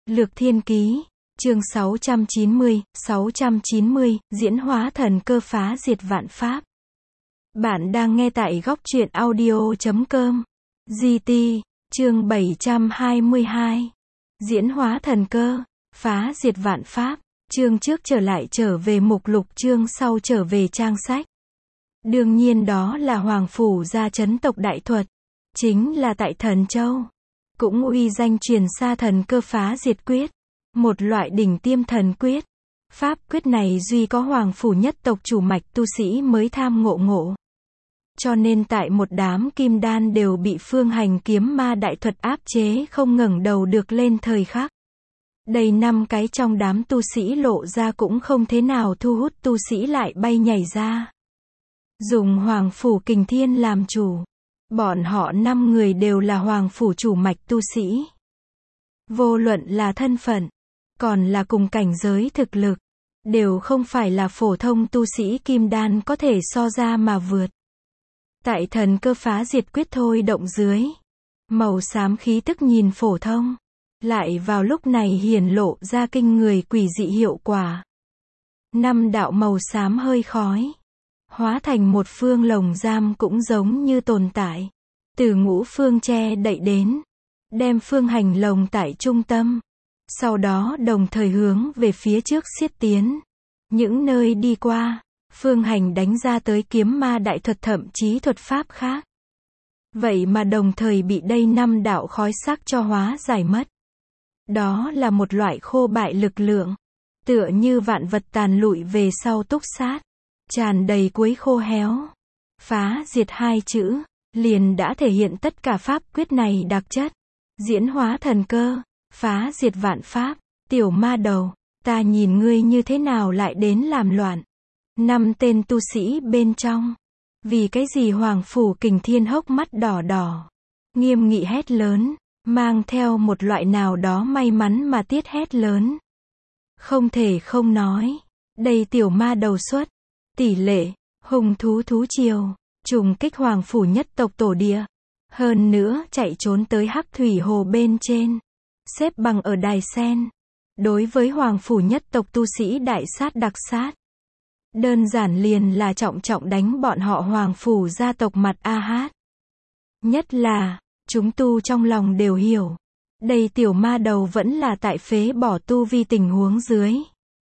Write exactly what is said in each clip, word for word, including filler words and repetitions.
Lược Thiên Ký, chương sáu trăm chín mươi, sáu trăm chín mươi, diễn hóa thần cơ phá diệt vạn pháp. Bạn đang nghe tại góc truyện audio chấm com. giê tê, chương bảy trăm hai mươi hai. Diễn hóa thần cơ, phá diệt vạn pháp, chương trước trở lại trở về mục lục, chương sau trở về trang sách. Đương nhiên đó là Hoàng Phủ gia chấn tộc đại thuật, chính là tại Thần Châu. Cũng uy danh truyền xa thần cơ phá diệt quyết, một loại đỉnh tiêm thần quyết. Pháp quyết này duy có Hoàng Phủ nhất tộc chủ mạch tu sĩ mới tham ngộ ngộ. Cho nên tại một đám kim đan đều bị phương hành kiếm ma đại thuật áp chế không ngẩng đầu được lên thời khắc. Đầy năm cái trong đám tu sĩ lộ ra cũng không thế nào thu hút tu sĩ lại bay nhảy ra. Dùng Hoàng Phủ Kình Thiên làm chủ. Bọn họ năm người đều là Hoàng Phủ chủ mạch tu sĩ. Vô luận là thân phận, còn là cùng cảnh giới thực lực, đều không phải là phổ thông tu sĩ kim đan có thể so ra mà vượt. Tại thần cơ phá diệt quyết thôi động dưới, màu xám khí tức nhìn phổ thông, lại vào lúc này hiển lộ ra kinh người quỷ dị hiệu quả. Năm đạo màu xám hơi khói, hóa thành một phương lồng giam cũng giống như tồn tại. Từ ngũ phương che đậy đến, đem phương hành lồng tại trung tâm. Sau đó đồng thời hướng về phía trước xiết tiến. Những nơi đi qua, phương hành đánh ra tới kiếm ma đại thuật thậm chí thuật pháp khác. Vậy mà đồng thời bị đây năm đạo khói sắc cho hóa giải mất. Đó là một loại khô bại lực lượng. Tựa như vạn vật tàn lụi về sau túc sát. Tràn đầy cuối khô héo. Phá diệt hai chữ, liền đã thể hiện tất cả pháp quyết này đặc chất. Diễn hóa thần cơ, phá diệt vạn pháp, tiểu ma đầu, ta nhìn ngươi như thế nào lại đến làm loạn. Năm tên tu sĩ bên trong. Vì cái gì Hoàng Phủ Kình Thiên hốc mắt đỏ đỏ. Nghiêm nghị hét lớn, mang theo một loại nào đó may mắn mà tiết hét lớn. Không thể không nói, đây tiểu ma đầu xuất. Tỷ lệ, hùng thú thú triều, trùng kích Hoàng Phủ nhất tộc tổ địa. Hơn nữa chạy trốn tới Hắc Thủy Hồ bên trên. Xếp bằng ở đài sen. Đối với Hoàng Phủ nhất tộc tu sĩ đại sát đặc sát. Đơn giản liền là trọng trọng đánh bọn họ Hoàng Phủ gia tộc mặt a hát. Nhất là, chúng tu trong lòng đều hiểu. Đây tiểu ma đầu vẫn là tại phế bỏ tu vi tình huống dưới.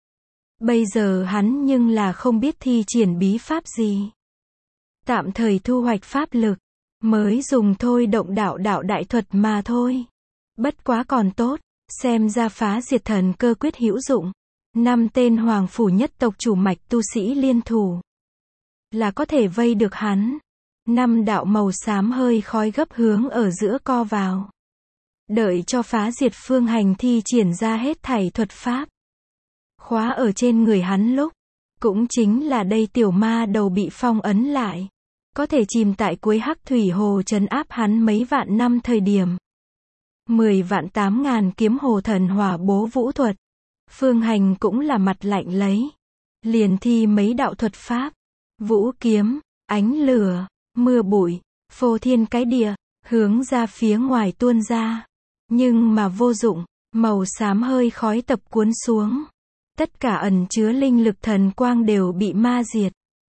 Bây giờ hắn nhưng là không biết thi triển bí pháp gì. Tạm thời thu hoạch pháp lực, mới dùng thôi động đạo đạo đại thuật mà thôi. Bất quá còn tốt, xem ra phá diệt thần cơ quyết hữu dụng. Năm tên Hoàng Phủ nhất tộc chủ mạch tu sĩ liên thủ, là có thể vây được hắn. Năm đạo màu xám hơi khói gấp hướng ở giữa co vào. Đợi cho phá diệt phương hành thi triển ra hết thảy thuật pháp. Khóa ở trên người hắn lúc, cũng chính là đây tiểu ma đầu bị phong ấn lại. Có thể chìm tại cuối Hắc Thủy Hồ trấn áp hắn mấy vạn năm thời điểm. Mười vạn tám ngàn kiếm hồ thần hỏa bố vũ thuật. Phương hành cũng là mặt lạnh lấy. Liền thi mấy đạo thuật pháp. Vũ kiếm, ánh lửa, mưa bụi, phô thiên cái địa, hướng ra phía ngoài tuôn ra. Nhưng mà vô dụng, màu xám hơi khói tập cuốn xuống. Tất cả ẩn chứa linh lực thần quang đều bị ma diệt.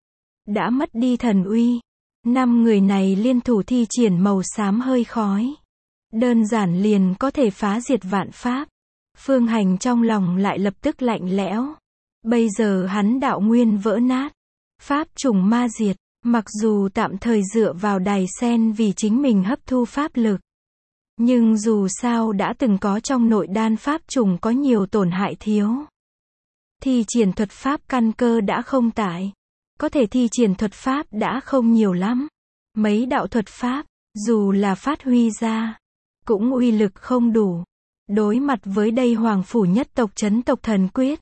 Đã mất đi thần uy. Năm người này liên thủ thi triển màu xám hơi khói. Đơn giản liền có thể phá diệt vạn pháp. Phương hành trong lòng lại lập tức lạnh lẽo. Bây giờ hắn đạo nguyên vỡ nát. Pháp trùng ma diệt. Mặc dù tạm thời dựa vào đài sen vì chính mình hấp thu pháp lực. Nhưng dù sao đã từng có trong nội đan pháp trùng có nhiều tổn hại thiếu. Thi triển thuật pháp căn cơ đã không tại. Có thể thi triển thuật pháp đã không nhiều lắm. Mấy đạo thuật pháp, dù là phát huy ra, cũng uy lực không đủ. Đối mặt với đây Hoàng Phủ nhất tộc chấn tộc thần quyết.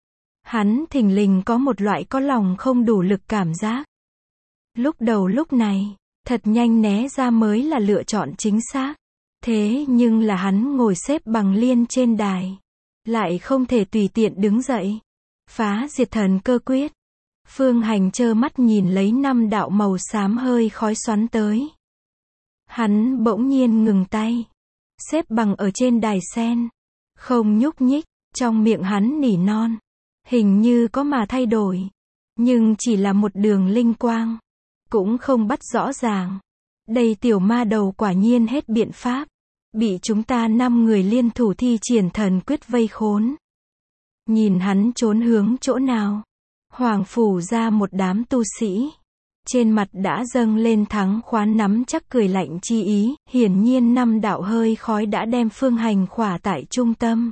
Hắn thình lình có một loại có lòng không đủ lực cảm giác. Lúc đầu lúc này, thật nhanh né ra mới là lựa chọn chính xác. Thế nhưng là hắn ngồi xếp bằng liên trên đài. Lại không thể tùy tiện đứng dậy. Phá diệt thần cơ quyết. Phương hành trơ mắt nhìn lấy năm đạo màu xám hơi khói xoắn tới. Hắn bỗng nhiên ngừng tay. Xếp bằng ở trên đài sen. Không nhúc nhích, trong miệng hắn nỉ non. Hình như có mà thay đổi. Nhưng chỉ là một đường linh quang. Cũng không bắt rõ ràng. Đây tiểu ma đầu quả nhiên hết biện pháp. Bị chúng ta năm người liên thủ thi triển thần quyết vây khốn. Nhìn hắn trốn hướng chỗ nào. Hoàng phủ ra một đám tu sĩ. Trên mặt đã dâng lên thắng khoán nắm chắc cười lạnh chi ý, hiển nhiên năm đạo hơi khói đã đem Phương Hành khỏa tại trung tâm.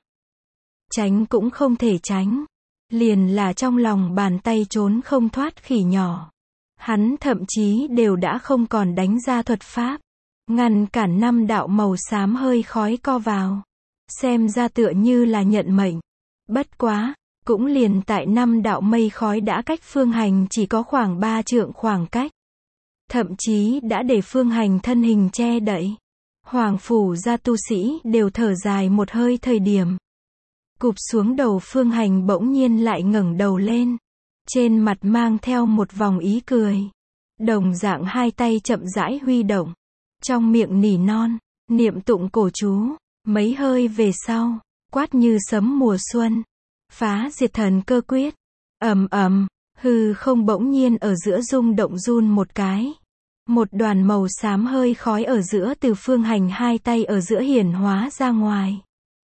Tránh cũng không thể tránh. Liền là trong lòng bàn tay trốn không thoát khỉ nhỏ. Hắn thậm chí đều đã không còn đánh ra thuật pháp. Ngăn cản năm đạo màu xám hơi khói co vào. Xem ra tựa như là nhận mệnh. Bất quá, cũng liền tại năm đạo mây khói đã cách Phương Hành chỉ có khoảng ba trượng khoảng cách. Thậm chí đã để Phương Hành thân hình che đậy. Hoàng phủ gia tu sĩ đều thở dài một hơi thời điểm. Cụp xuống đầu Phương Hành bỗng nhiên lại ngẩng đầu lên. Trên mặt mang theo một vòng ý cười. Đồng dạng hai tay chậm rãi huy động. Trong miệng nỉ non, niệm tụng cổ chú. Mấy hơi về sau, quát như sấm mùa xuân. Phá diệt thần cơ quyết. Ầm ầm, hư không bỗng nhiên ở giữa rung động run một cái. Một đoàn màu xám hơi khói ở giữa từ Phương Hành hai tay ở giữa hiển hóa ra ngoài.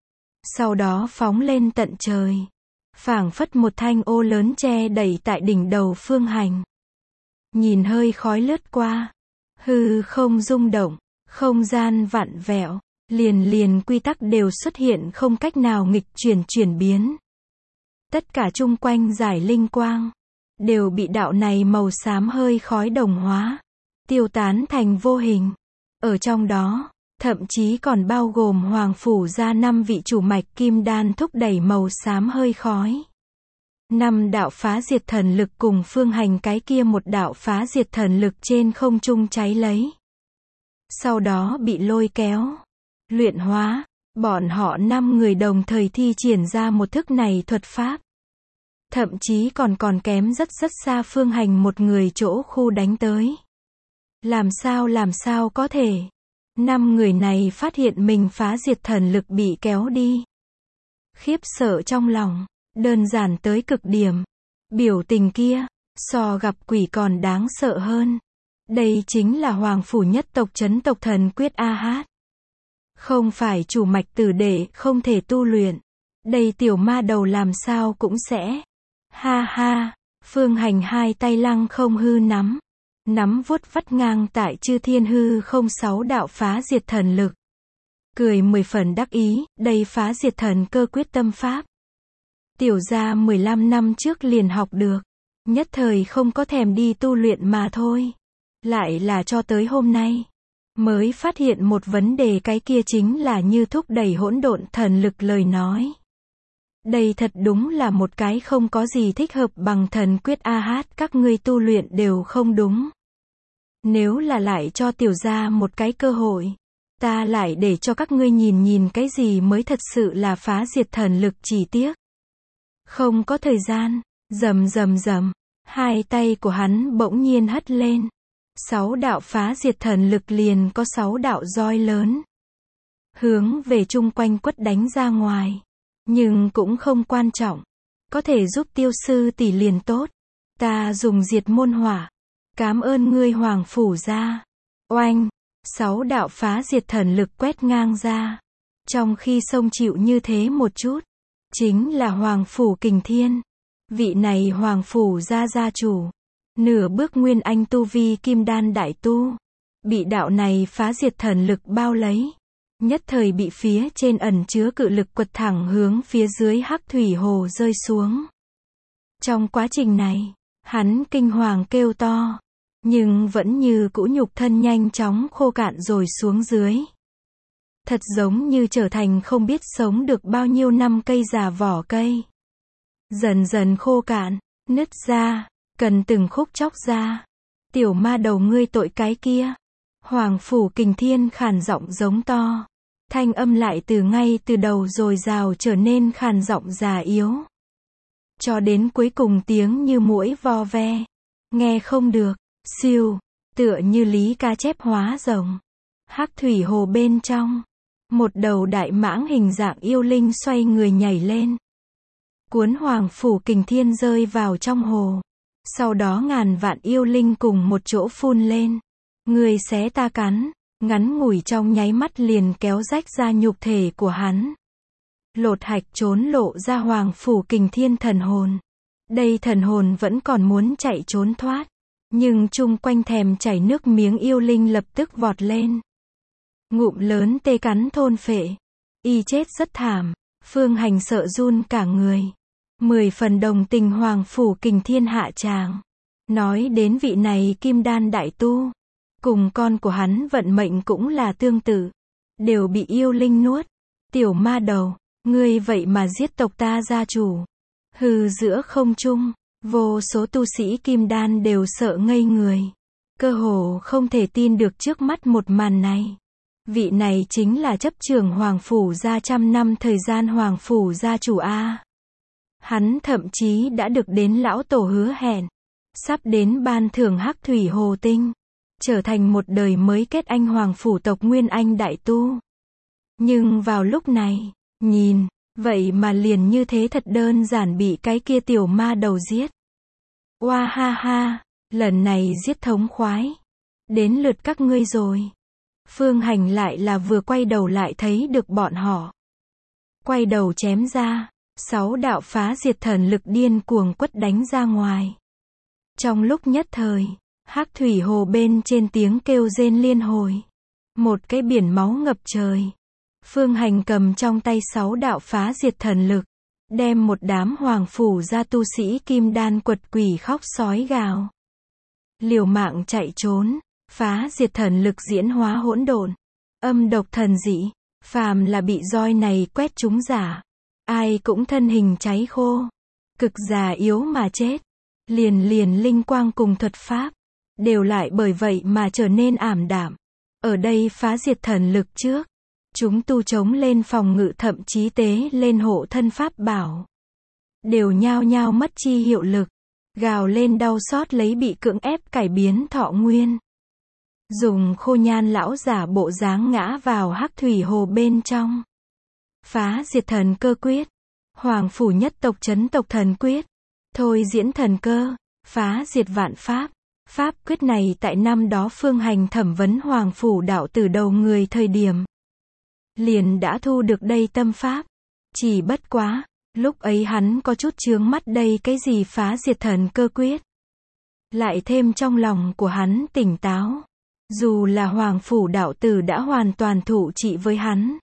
Sau đó phóng lên tận trời. Phảng phất một thanh ô lớn che đẩy tại đỉnh đầu Phương Hành. Nhìn hơi khói lướt qua. Hư không rung động, không gian vặn vẹo, liền liền quy tắc đều xuất hiện không cách nào nghịch chuyển chuyển biến. Tất cả chung quanh giải linh quang, đều bị đạo này màu xám hơi khói đồng hóa, tiêu tán thành vô hình. Ở trong đó, thậm chí còn bao gồm Hoàng phủ gia năm vị chủ mạch kim đan thúc đẩy màu xám hơi khói. Năm đạo phá diệt thần lực cùng Phương Hành cái kia một đạo phá diệt thần lực trên không trung cháy lấy. Sau đó bị lôi kéo, luyện hóa, bọn họ năm người đồng thời thi triển ra một thức này thuật pháp. Thậm chí còn còn kém rất rất xa Phương Hành một người chỗ khu đánh tới. Làm sao làm sao có thể? Năm người này phát hiện mình phá diệt thần lực bị kéo đi. Khiếp sợ trong lòng, đơn giản tới cực điểm. Biểu tình kia, so gặp quỷ còn đáng sợ hơn. Đây chính là Hoàng phủ nhất tộc chấn tộc thần quyết A Hát. Không phải chủ mạch tử đệ không thể tu luyện. Đây tiểu ma đầu làm sao cũng sẽ. Ha ha, Phương Hành hai tay lăng không hư nắm. Nắm vuốt vắt ngang tại chư thiên hư không sáu đạo phá diệt thần lực. Cười mười phần đắc ý, đây phá diệt thần cơ quyết tâm pháp. Tiểu gia mười lăm năm trước liền học được. Nhất thời không có thèm đi tu luyện mà thôi. Lại là cho tới hôm nay. Mới phát hiện một vấn đề, cái kia chính là như thúc đẩy hỗn độn thần lực lời nói. Đây thật đúng là một cái không có gì thích hợp bằng thần quyết A Hát, các ngươi tu luyện đều không đúng. Nếu là lại cho tiểu gia một cái cơ hội, ta lại để cho các ngươi nhìn nhìn cái gì mới thật sự là phá diệt thần lực, chỉ tiếc. Không có thời gian, rầm rầm rầm, hai tay của hắn bỗng nhiên hất lên. Sáu đạo phá diệt thần lực liền có sáu đạo roi lớn. Hướng về chung quanh quất đánh ra ngoài. Nhưng cũng không quan trọng. Có thể giúp tiêu sư tỷ liền tốt. Ta dùng diệt môn hỏa. Cám ơn ngươi Hoàng phủ gia. Oanh, sáu đạo phá diệt thần lực quét ngang ra. Trong khi xông chịu như thế một chút, chính là Hoàng phủ Kình Thiên. Vị này Hoàng phủ gia gia chủ. Nửa bước nguyên anh tu vi kim đan đại tu. Bị đạo này phá diệt thần lực bao lấy. Nhất thời bị phía trên ẩn chứa cự lực quật thẳng hướng phía dưới hắc thủy hồ rơi xuống. Trong quá trình này, hắn kinh hoàng kêu to. Nhưng vẫn như cũ nhục thân nhanh chóng khô cạn rồi xuống dưới. Thật giống như trở thành không biết sống được bao nhiêu năm cây già vỏ cây. Dần dần khô cạn, nứt ra, cần từng khúc chóc ra. Tiểu ma đầu ngươi tội cái kia. Hoàng phủ Kình Thiên khàn giọng giống to. Thanh âm lại từ ngay từ đầu rồi rào trở nên khàn giọng già yếu. Cho đến cuối cùng tiếng như muỗi vo ve. Nghe không được. Siêu, tựa như lý cá chép hóa rồng. Hắc thủy hồ bên trong. Một đầu đại mãng hình dạng yêu linh xoay người nhảy lên, cuốn Hoàng Phủ Kình Thiên rơi vào trong hồ. Sau đó ngàn vạn yêu linh cùng một chỗ phun lên. Người xé ta cắn, ngắn ngủi trong nháy mắt liền kéo rách ra nhục thể của hắn. Lột hạch trốn lộ ra Hoàng Phủ Kình Thiên thần hồn. Đây thần hồn vẫn còn muốn chạy trốn thoát. Nhưng chung quanh thèm chảy nước miếng yêu linh lập tức vọt lên. Ngụm lớn tê cắn thôn phệ. Y chết rất thảm. Phương Hành sợ run cả người. Mười phần đồng tình Hoàng Phủ Kình Thiên hạ tràng. Nói đến vị này kim đan đại tu. Cùng con của hắn vận mệnh cũng là tương tự. Đều bị yêu linh nuốt. Tiểu ma đầu, ngươi vậy mà giết tộc ta gia chủ. Hừ, giữa không trung, vô số tu sĩ kim đan đều sợ ngây người. Cơ hồ không thể tin được trước mắt một màn này. Vị này chính là chấp trưởng Hoàng Phủ gia trăm năm thời gian Hoàng Phủ gia chủ A. Hắn thậm chí đã được đến lão tổ hứa hẹn. Sắp đến ban thưởng Hắc Thủy Hồ Tinh. Trở thành một đời mới kết anh Hoàng Phủ tộc Nguyên Anh đại tu. Nhưng vào lúc này, nhìn, vậy mà liền như thế thật đơn giản bị cái kia tiểu ma đầu giết. Oa ha ha, lần này giết thống khoái. Đến lượt các ngươi rồi. Phương Hành lại là vừa quay đầu lại thấy được bọn họ. Quay đầu chém ra, sáu đạo phá diệt thần lực điên cuồng quất đánh ra ngoài. Trong lúc nhất thời, Hắc Thủy Hồ bên trên tiếng kêu rên liên hồi. Một cái biển máu ngập trời. Phương Hành cầm trong tay sáu đạo phá diệt thần lực, đem một đám Hoàng Phủ gia tu sĩ kim đan quật quỷ khóc sói gào. Liều mạng chạy trốn, phá diệt thần lực diễn hóa hỗn độn, âm độc thần dị, phàm là bị roi này quét trúng giả, ai cũng thân hình cháy khô, cực già yếu mà chết. Liền liền linh quang cùng thuật pháp, đều lại bởi vậy mà trở nên ảm đạm. Ở đây phá diệt thần lực trước, chúng tu chống lên phòng ngự thậm chí tế lên hộ thân pháp bảo. Đều nhao nhao mất chi hiệu lực, gào lên đau xót lấy bị cưỡng ép cải biến thọ nguyên. Dùng khô nhan lão giả bộ dáng ngã vào Hắc Thủy Hồ bên trong. Phá diệt thần cơ quyết, Hoàng Phủ nhất tộc chấn tộc thần quyết, thôi diễn thần cơ, phá diệt vạn pháp. Pháp quyết này tại năm đó Phương Hành thẩm vấn Hoàng Phủ đạo tử đầu người thời điểm, liền đã thu được đây tâm pháp. Chỉ bất quá, lúc ấy hắn có chút chướng mắt đây cái gì phá diệt thần cơ quyết. Lại thêm trong lòng của hắn tỉnh táo. Dù là Hoàng Phủ đạo tử đã hoàn toàn thụ trị với hắn,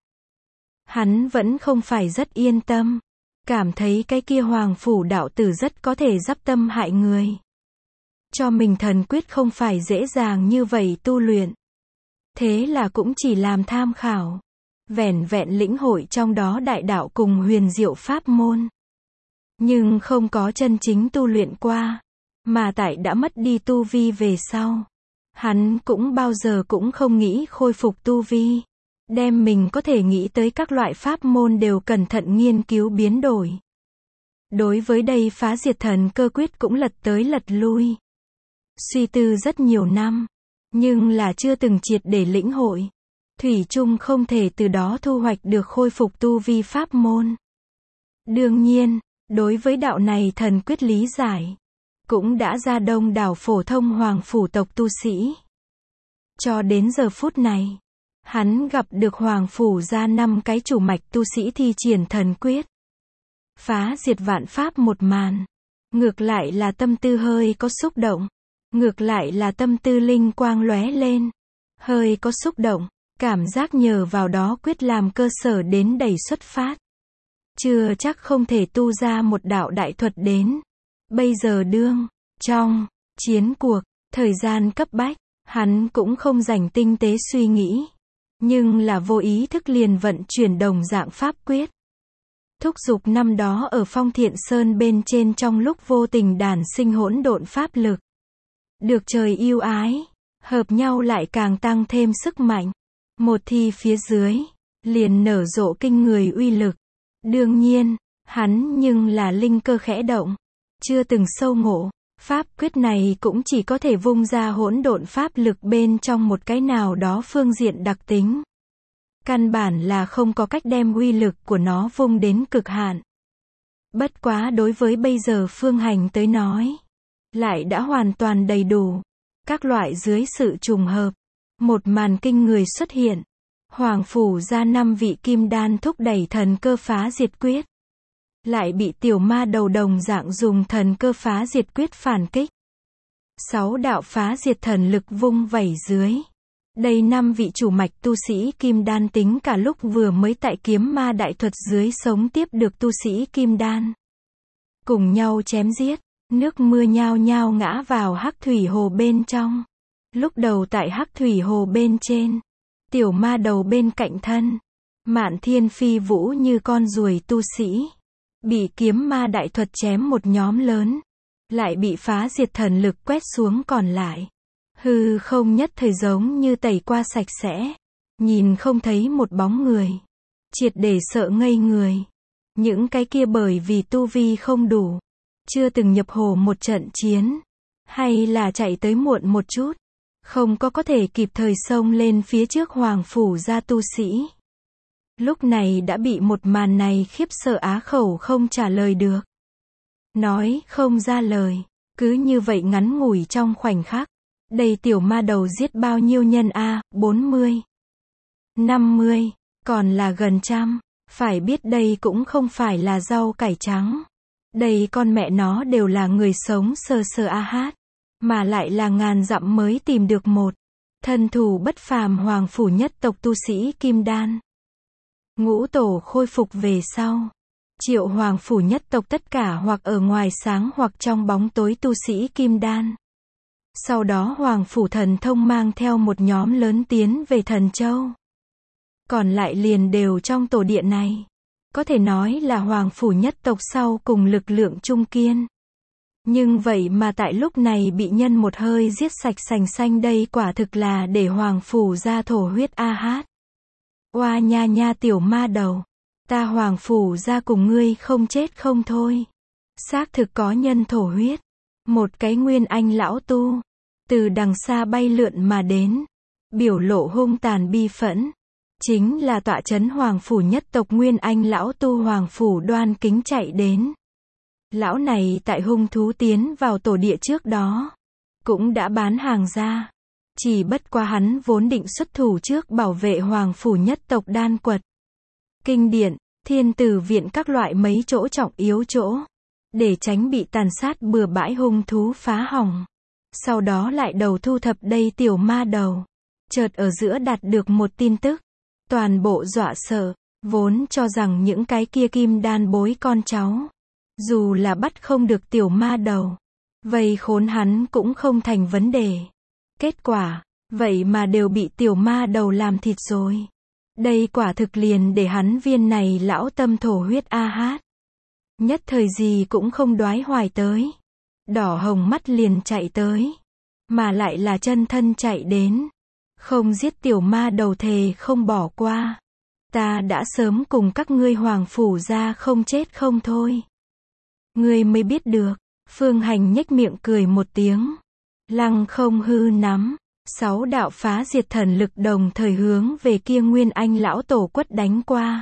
hắn vẫn không phải rất yên tâm. Cảm thấy cái kia Hoàng Phủ đạo tử rất có thể dắp tâm hại người. Cho mình thần quyết không phải dễ dàng như vậy tu luyện. Thế là cũng chỉ làm tham khảo. Vẻn vẹn lĩnh hội trong đó đại đạo cùng huyền diệu pháp môn. Nhưng không có chân chính tu luyện qua. Mà tại đã mất đi tu vi về sau, hắn cũng bao giờ cũng không nghĩ khôi phục tu vi. Đem mình có thể nghĩ tới các loại pháp môn đều cẩn thận nghiên cứu biến đổi. Đối với đây phá diệt thần cơ quyết cũng lật tới lật lui. Suy tư rất nhiều năm, nhưng là chưa từng triệt để lĩnh hội. Thủy chung không thể từ đó thu hoạch được khôi phục tu vi pháp môn. Đương nhiên, đối với đạo này thần quyết lý giải, cũng đã ra đông đảo phổ thông Hoàng Phủ tộc tu sĩ. Cho đến giờ phút này, hắn gặp được Hoàng Phủ ra năm cái chủ mạch tu sĩ thi triển thần quyết. Phá diệt vạn pháp một màn. Ngược lại là tâm tư hơi có xúc động. Ngược lại là tâm tư linh quang lóe lên. Hơi có xúc động. Cảm giác nhờ vào đó quyết làm cơ sở đến đẩy xuất phát. Chưa chắc không thể tu ra một đạo đại thuật đến. Bây giờ đương, trong, chiến cuộc, thời gian cấp bách, hắn cũng không dành tinh tế suy nghĩ. Nhưng là vô ý thức liền vận chuyển đồng dạng pháp quyết. Thúc giục năm đó ở Phong Thiện Sơn bên trên trong lúc vô tình đản sinh hỗn độn pháp lực. Được trời yêu ái, hợp nhau lại càng tăng thêm sức mạnh. Một thi phía dưới, liền nở rộ kinh người uy lực. Đương nhiên, hắn nhưng là linh cơ khẽ động, chưa từng sâu ngộ. Pháp quyết này cũng chỉ có thể vung ra hỗn độn pháp lực bên trong một cái nào đó phương diện đặc tính. Căn bản là không có cách đem uy lực của nó vung đến cực hạn. Bất quá đối với bây giờ Phương Hành tới nói, lại đã hoàn toàn đầy đủ. Các loại dưới sự trùng hợp, một màn kinh người xuất hiện. Hoàng phủ ra năm vị kim đan thúc đẩy thần cơ phá diệt quyết. Lại bị tiểu ma đầu đồng dạng dùng thần cơ phá diệt quyết phản kích. Sáu đạo phá diệt thần lực vung vẩy dưới. Đây năm vị chủ mạch tu sĩ kim đan tính cả lúc vừa mới tại kiếm ma đại thuật dưới sống tiếp được tu sĩ kim đan. Cùng nhau chém giết, nước mưa nhao nhao ngã vào hắc thủy hồ bên trong. Lúc đầu tại hắc thủy hồ bên trên, tiểu ma đầu bên cạnh thân, Mạn Thiên phi vũ như con ruồi tu sĩ. Bị kiếm ma đại thuật chém một nhóm lớn. Lại bị phá diệt thần lực quét xuống còn lại. Hư không nhất thời giống như tẩy qua sạch sẽ. Nhìn không thấy một bóng người. Triệt để sợ ngây người. Những cái kia bởi vì tu vi không đủ. Chưa từng nhập hồ một trận chiến. Hay là chạy tới muộn một chút. Không có có thể kịp thời xông lên phía trước hoàng phủ gia tu sĩ. Lúc này đã bị một màn này khiếp sợ á khẩu không trả lời được. Nói không ra lời. Cứ như vậy ngắn ngủi trong khoảnh khắc. Đây tiểu ma đầu giết bao nhiêu nhân a, bốn mươi, năm mươi, còn là gần trăm. Phải biết đây cũng không phải là rau cải trắng. Đây con mẹ nó đều là người sống sờ sờ a hát. Mà lại là ngàn dặm mới tìm được một. Thân thủ bất phàm hoàng phủ nhất tộc tu sĩ kim đan. Ngũ tổ khôi phục về sau. Triệu hoàng phủ nhất tộc tất cả hoặc ở ngoài sáng hoặc trong bóng tối tu sĩ kim đan. Sau đó hoàng phủ thần thông mang theo một nhóm lớn tiến về Thần Châu. Còn lại liền đều trong tổ địa này. Có thể nói là hoàng phủ nhất tộc sau cùng lực lượng trung kiên. Nhưng vậy mà tại lúc này bị nhân một hơi giết sạch sành xanh, đây quả thực là để hoàng phủ ra thổ huyết a hát. Oa nha nha tiểu ma đầu. Ta hoàng phủ ra cùng ngươi không chết không thôi. Xác thực có nhân thổ huyết. Một cái nguyên anh lão tu. Từ đằng xa bay lượn mà đến. Biểu lộ hung tàn bi phẫn. Chính là tọa trấn hoàng phủ nhất tộc nguyên anh lão tu hoàng phủ Đoan Kính chạy đến. Lão này tại hung thú tiến vào tổ địa trước đó. Cũng đã bán hàng ra. Chỉ bất quá hắn vốn định xuất thủ trước bảo vệ hoàng phủ nhất tộc Đan Quật. Kinh điển, thiên tử viện các loại mấy chỗ trọng yếu chỗ. Để tránh bị tàn sát bừa bãi hung thú phá hỏng. Sau đó lại đầu thu thập đây tiểu ma đầu. Chợt ở giữa đạt được một tin tức. Toàn bộ dọa sợ. Vốn cho rằng những cái kia kim đan bối con cháu. Dù là bắt không được tiểu ma đầu. Vậy khốn hắn cũng không thành vấn đề. Kết quả, vậy mà đều bị tiểu ma đầu làm thịt rồi. Đây quả thực liền để hắn viên này lão tâm thổ huyết a hát. Nhất thời gì cũng không đoái hoài tới. Đỏ hồng mắt liền chạy tới. Mà lại là chân thân chạy đến. Không giết tiểu ma đầu thề không bỏ qua. Ta đã sớm cùng các ngươi hoàng phủ ra không chết không thôi. Ngươi mới biết được. Phương Hành nhếch miệng cười một tiếng. Lăng không hư nắm. Sáu đạo phá diệt thần lực đồng thời hướng về kia nguyên anh lão tổ quất đánh qua.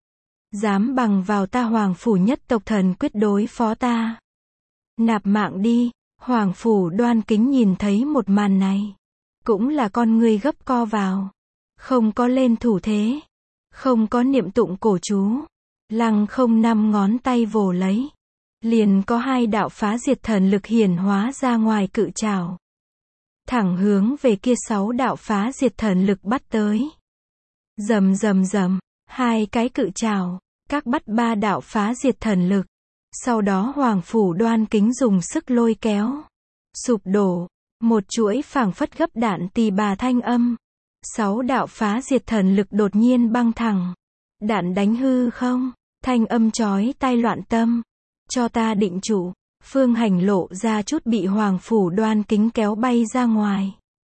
Dám bằng vào ta hoàng phủ nhất tộc thần quyết đối phó ta. Nạp mạng đi. Hoàng phủ Đoan Kính nhìn thấy một màn này. Cũng là con người gấp co vào. Không có lên thủ thế. Không có niệm tụng cổ chú. Lăng không năm ngón tay vồ lấy. Liền có hai đạo phá diệt thần lực hiển hóa ra ngoài cự trảo. Thẳng hướng về kia sáu đạo phá diệt thần lực bắt tới. Rầm rầm rầm, hai cái cự trảo, các bắt ba đạo phá diệt thần lực. Sau đó hoàng phủ Đoan Kính dùng sức lôi kéo. Sụp đổ, một chuỗi phảng phất gấp đạn tỳ bà thanh âm. Sáu đạo phá diệt thần lực đột nhiên băng thẳng. Đạn đánh hư không, thanh âm chói tai loạn tâm. Cho ta định trụ. Phương Hành lộ ra chút bị hoàng phủ Đoan Kính kéo bay ra ngoài.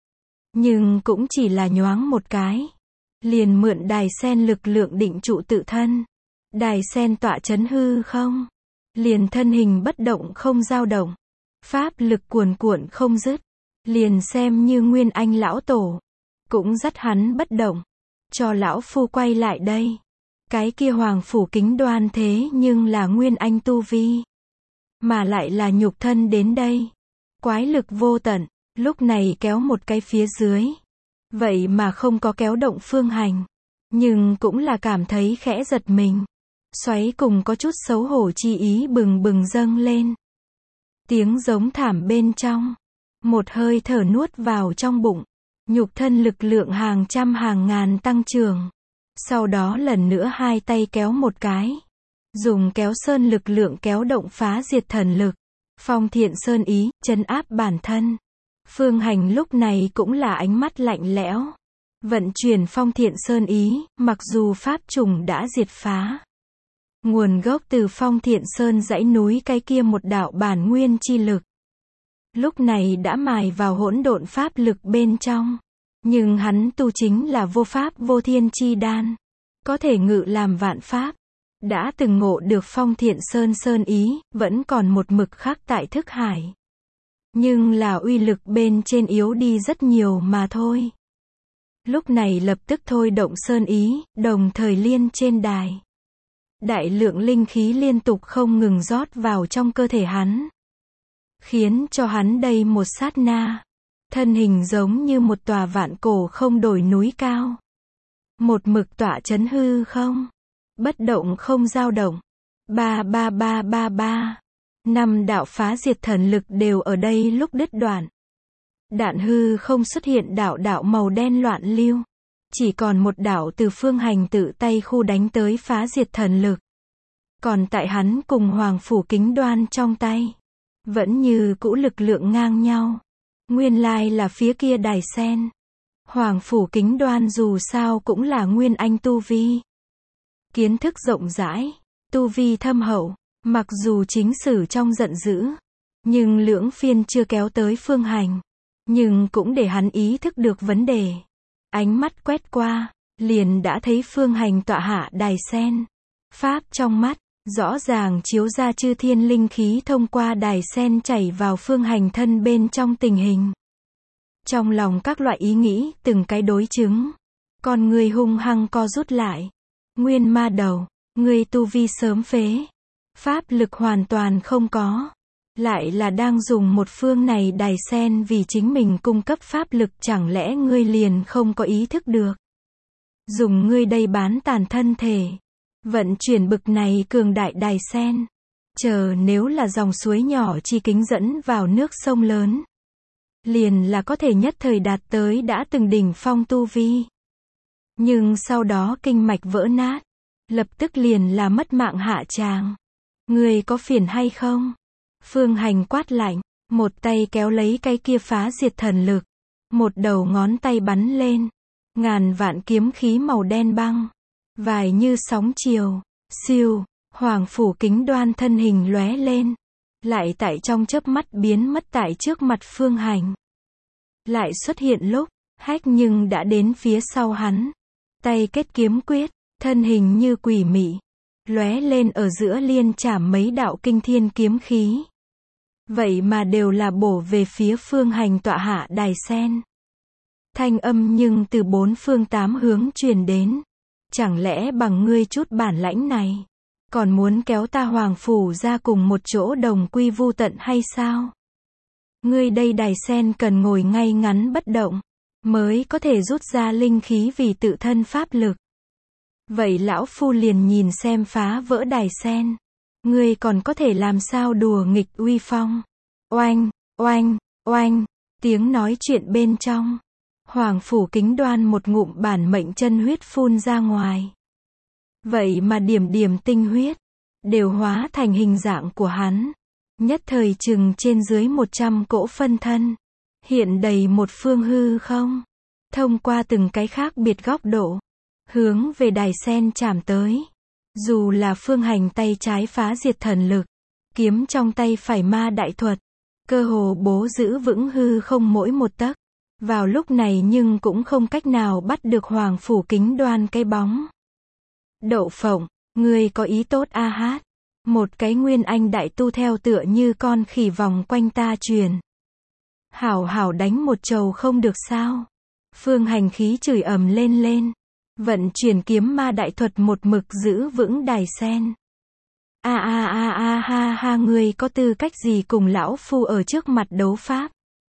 Nhưng cũng chỉ là nhoáng một cái. Liền mượn đài sen lực lượng định trụ tự thân. Đài sen tọa chấn hư không. Liền thân hình bất động không dao động. Pháp lực cuồn cuộn không dứt. Liền xem như nguyên anh lão tổ. Cũng dắt hắn bất động. cho lão phu quay lại đây. Cái kia Hoàng Phủ Kính Đoan thế nhưng là nguyên anh tu vi. Mà lại là nhục thân đến đây. Quái lực vô tận, lúc này kéo một cái phía dưới. Vậy mà không có kéo động Phương Hành. Nhưng cũng là cảm thấy khẽ giật mình. Xoáy cùng có chút xấu hổ chi ý bừng bừng dâng lên. Tiếng giống thảm bên trong. Một hơi thở nuốt vào trong bụng. Nhục thân lực lượng hàng trăm hàng ngàn tăng trưởng. Sau đó lần nữa hai tay kéo một cái. Dùng kéo sơn lực lượng kéo động phá diệt thần lực. Phong thiện sơn ý, trấn áp bản thân. Phương Hành lúc này cũng là ánh mắt lạnh lẽo. Vận chuyển phong thiện sơn ý, mặc dù pháp trùng đã diệt phá. Nguồn gốc từ phong thiện sơn dãy núi cái kia một đạo bản nguyên chi lực. Lúc này đã mài vào hỗn độn pháp lực bên trong. Nhưng hắn tu chính là vô pháp vô thiên chi đan. Có thể ngự làm vạn pháp. Đã từng ngộ được phong thiện sơn sơn ý, vẫn còn một mực khắc tại thức hải. Nhưng là uy lực bên trên yếu đi rất nhiều mà thôi. Lúc này lập tức thôi động sơn ý, đồng thời liên trên đài. Đại lượng linh khí liên tục không ngừng rót vào trong cơ thể hắn. Khiến cho hắn đây một sát na. Thân hình giống như một tòa vạn cổ không đổi núi cao. Một mực tọa chấn hư không. Bất động không dao động. Ba ba ba ba ba. Năm đạo phá diệt thần lực đều ở đây lúc đứt đoạn. Đạn hư không xuất hiện đạo đạo màu đen loạn lưu. Chỉ còn một đạo từ Phương Hành tự tay khu đánh tới phá diệt thần lực. Còn tại hắn cùng Hoàng Phủ Kính Đoan trong tay. Vẫn như cũ lực lượng ngang nhau. Nguyên lai là phía kia đài sen. Hoàng Phủ Kính Đoan dù sao cũng là nguyên anh tu vi. Kiến thức rộng rãi, tu vi thâm hậu, mặc dù chính sử trong giận dữ, nhưng lưỡng phiên chưa kéo tới Phương Hành, nhưng cũng để hắn ý thức được vấn đề. Ánh mắt quét qua, liền đã thấy Phương Hành tọa hạ đài sen. Pháp trong mắt, rõ ràng chiếu ra chư thiên linh khí thông qua đài sen chảy vào Phương Hành thân bên trong tình hình. Trong lòng các loại ý nghĩ, từng cái đối chứng. Con người hung hăng co rút lại. Nguyên ma đầu, người tu vi sớm phế. Pháp lực hoàn toàn không có. Lại là đang dùng một phương này đài sen vì chính mình cung cấp pháp lực, chẳng lẽ ngươi liền không có ý thức được. Dùng ngươi đây bán tàn thân thể. Vận chuyển bực này cường đại đài sen. Chờ nếu là dòng suối nhỏ chi kính dẫn vào nước sông lớn. Liền là có thể nhất thời đạt tới đã từng đỉnh phong tu vi. Nhưng sau đó kinh mạch vỡ nát. Lập tức liền là mất mạng hạ tràng. Người có phiền hay không? Phương Hành quát lạnh. Một tay kéo lấy cái kia phá diệt thần lực. Một đầu ngón tay bắn lên. Ngàn vạn kiếm khí màu đen băng. Vài như sóng chiều. Siêu. Hoàng Phủ Kính Đoan thân hình lóe lên. Lại tại trong chớp mắt biến mất tại trước mặt Phương Hành. Lại xuất hiện lúc. Hách nhưng đã đến phía sau hắn. Tay kết kiếm quyết. Thân hình như quỷ mị. Lóe lên ở giữa liên chảm mấy đạo kinh thiên kiếm khí. Vậy mà đều là bổ về phía Phương Hành tọa hạ đài sen. Thanh âm nhưng từ bốn phương tám hướng truyền đến. Chẳng lẽ bằng ngươi chút bản lãnh này, còn muốn kéo ta Hoàng Phủ ra cùng một chỗ đồng quy vu tận hay sao? Ngươi đây đài sen cần ngồi ngay ngắn bất động, mới có thể rút ra linh khí vì tự thân pháp lực. Vậy lão phu liền nhìn xem phá vỡ đài sen. Ngươi còn có thể làm sao đùa nghịch uy phong. Oanh, oanh, oanh, tiếng nói chuyện bên trong. Hoàng Phủ Kính Đoan một ngụm bản mệnh chân huyết phun ra ngoài. Vậy mà điểm điểm tinh huyết, đều hóa thành hình dạng của hắn. Nhất thời chừng trên dưới một trăm cỗ phân thân. Hiện đầy một phương hư không. Thông qua từng cái khác biệt góc độ. Hướng về đài sen chạm tới. Dù là Phương Hành tay trái phá diệt thần lực. Kiếm trong tay phải ma đại thuật. Cơ hồ bố giữ vững hư không mỗi một tấc. Vào lúc này nhưng cũng không cách nào bắt được Hoàng Phủ Kính Đoan cái bóng. Đậu phộng, ngươi có ý tốt a hát. Một cái nguyên anh đại tu theo tựa như con khỉ vòng quanh ta truyền. Hảo hảo đánh một trầu không được sao. Phương Hành khí chửi ầm lên lên. Vận chuyển kiếm ma đại thuật một mực giữ vững đài sen. A a a a ha ha, ngươi có tư cách gì cùng lão phu ở trước mặt đấu pháp?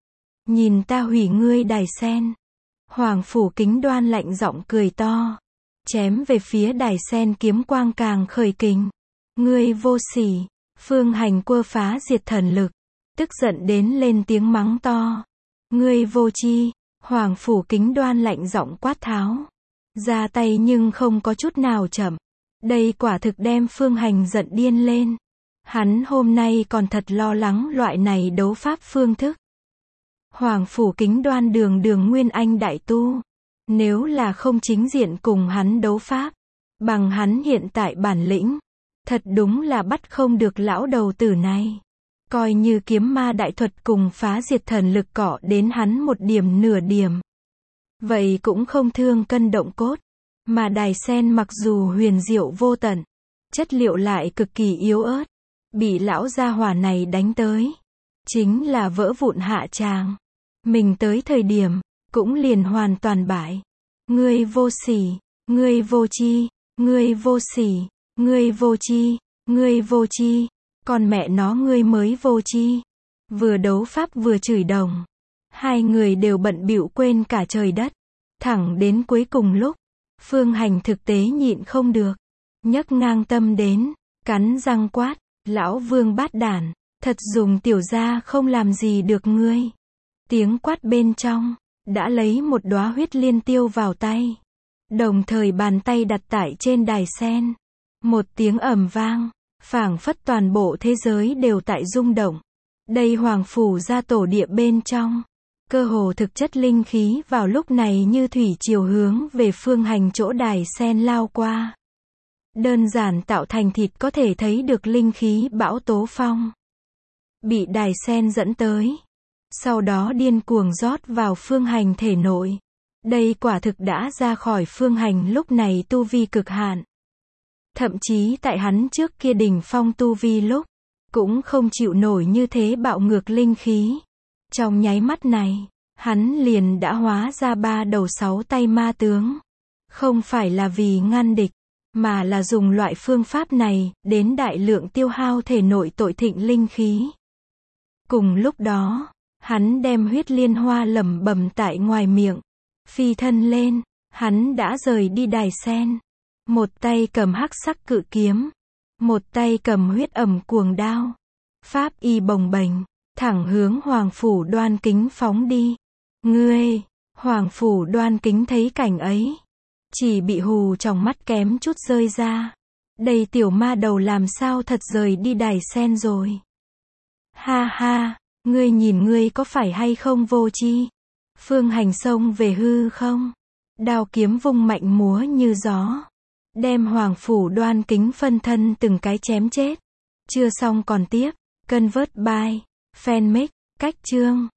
Nhìn ta hủy ngươi đài sen. Hoàng Phủ Kính Đoan lạnh giọng cười to. Chém về phía đài sen, kiếm quang càng khởi kình. Ngươi vô sỉ. Phương Hành quơ phá diệt thần lực. Tức giận đến lên tiếng mắng to. Ngươi vô chi. Hoàng Phủ Kính Đoan lạnh giọng quát tháo. Ra tay nhưng không có chút nào chậm. Đây quả thực đem Phương Hành giận điên lên. Hắn hôm nay còn thật lo lắng loại này đấu pháp phương thức. Hoàng Phủ Kính Đoan đường đường nguyên anh đại tu. Nếu là không chính diện cùng hắn đấu pháp, bằng hắn hiện tại bản lĩnh, thật đúng là bắt không được lão đầu tử này. Coi như kiếm ma đại thuật cùng phá diệt thần lực cọ đến hắn một điểm nửa điểm. Vậy cũng không thương cân động cốt. Mà đài sen mặc dù huyền diệu vô tận, chất liệu lại cực kỳ yếu ớt. Bị lão gia hỏa này đánh tới, chính là vỡ vụn hạ tràng. Mình tới thời điểm, cũng liền hoàn toàn bại. Ngươi vô sỉ, ngươi vô chi, ngươi vô sỉ, ngươi vô chi, ngươi vô chi, còn mẹ nó ngươi mới vô chi. Vừa đấu pháp vừa chửi đồng. Hai người đều bận bịu quên cả trời đất. Thẳng đến cuối cùng lúc, Phương Hành thực tế nhịn không được. Nhấc ngang tâm đến, cắn răng quát, lão Vương bát đản, thật dùng tiểu gia không làm gì được ngươi. Tiếng quát bên trong, đã lấy một đóa huyết liên tiêu vào tay. Đồng thời bàn tay đặt tại trên đài sen. Một tiếng ầm vang, phảng phất toàn bộ thế giới đều tại rung động. Đây Hoàng Phủ gia tổ địa bên trong. Cơ hồ thực chất linh khí vào lúc này như thủy triều hướng về Phương Hành chỗ đài sen lao qua. Đơn giản tạo thành thịt có thể thấy được linh khí bão tố phong. Bị đài sen dẫn tới. Sau đó điên cuồng rót vào Phương Hành thể nội. Đây quả thực đã ra khỏi Phương Hành lúc này tu vi cực hạn. Thậm chí tại hắn trước kia đỉnh phong tu vi lúc, cũng không chịu nổi như thế bạo ngược linh khí. Trong nháy mắt này, hắn liền đã hóa ra ba đầu sáu tay ma tướng. Không phải là vì ngăn địch, mà là dùng loại phương pháp này, đến đại lượng tiêu hao thể nội tội thịnh linh khí. Cùng lúc đó, hắn đem huyết liên hoa lẩm bẩm tại ngoài miệng. Phi thân lên, hắn đã rời đi đài sen. Một tay cầm hắc sắc cự kiếm. Một tay cầm huyết ẩm cuồng đao. Pháp y bồng bềnh, thẳng hướng Hoàng Phủ Đoan Kính phóng đi. Ngươi, Hoàng Phủ Đoan Kính thấy cảnh ấy. Chỉ bị hù trong mắt kém chút rơi ra. Đây tiểu ma đầu làm sao thật rời đi đài sen rồi. Ha ha, ngươi nhìn ngươi có phải hay không vô chi. Phương Hành xông về hư không. Đao kiếm vung mạnh múa như gió. Đem Hoàng Phủ Đoan Kính phân thân từng cái chém chết. Chưa xong còn tiếp. Convert by Fanmix, cách chương.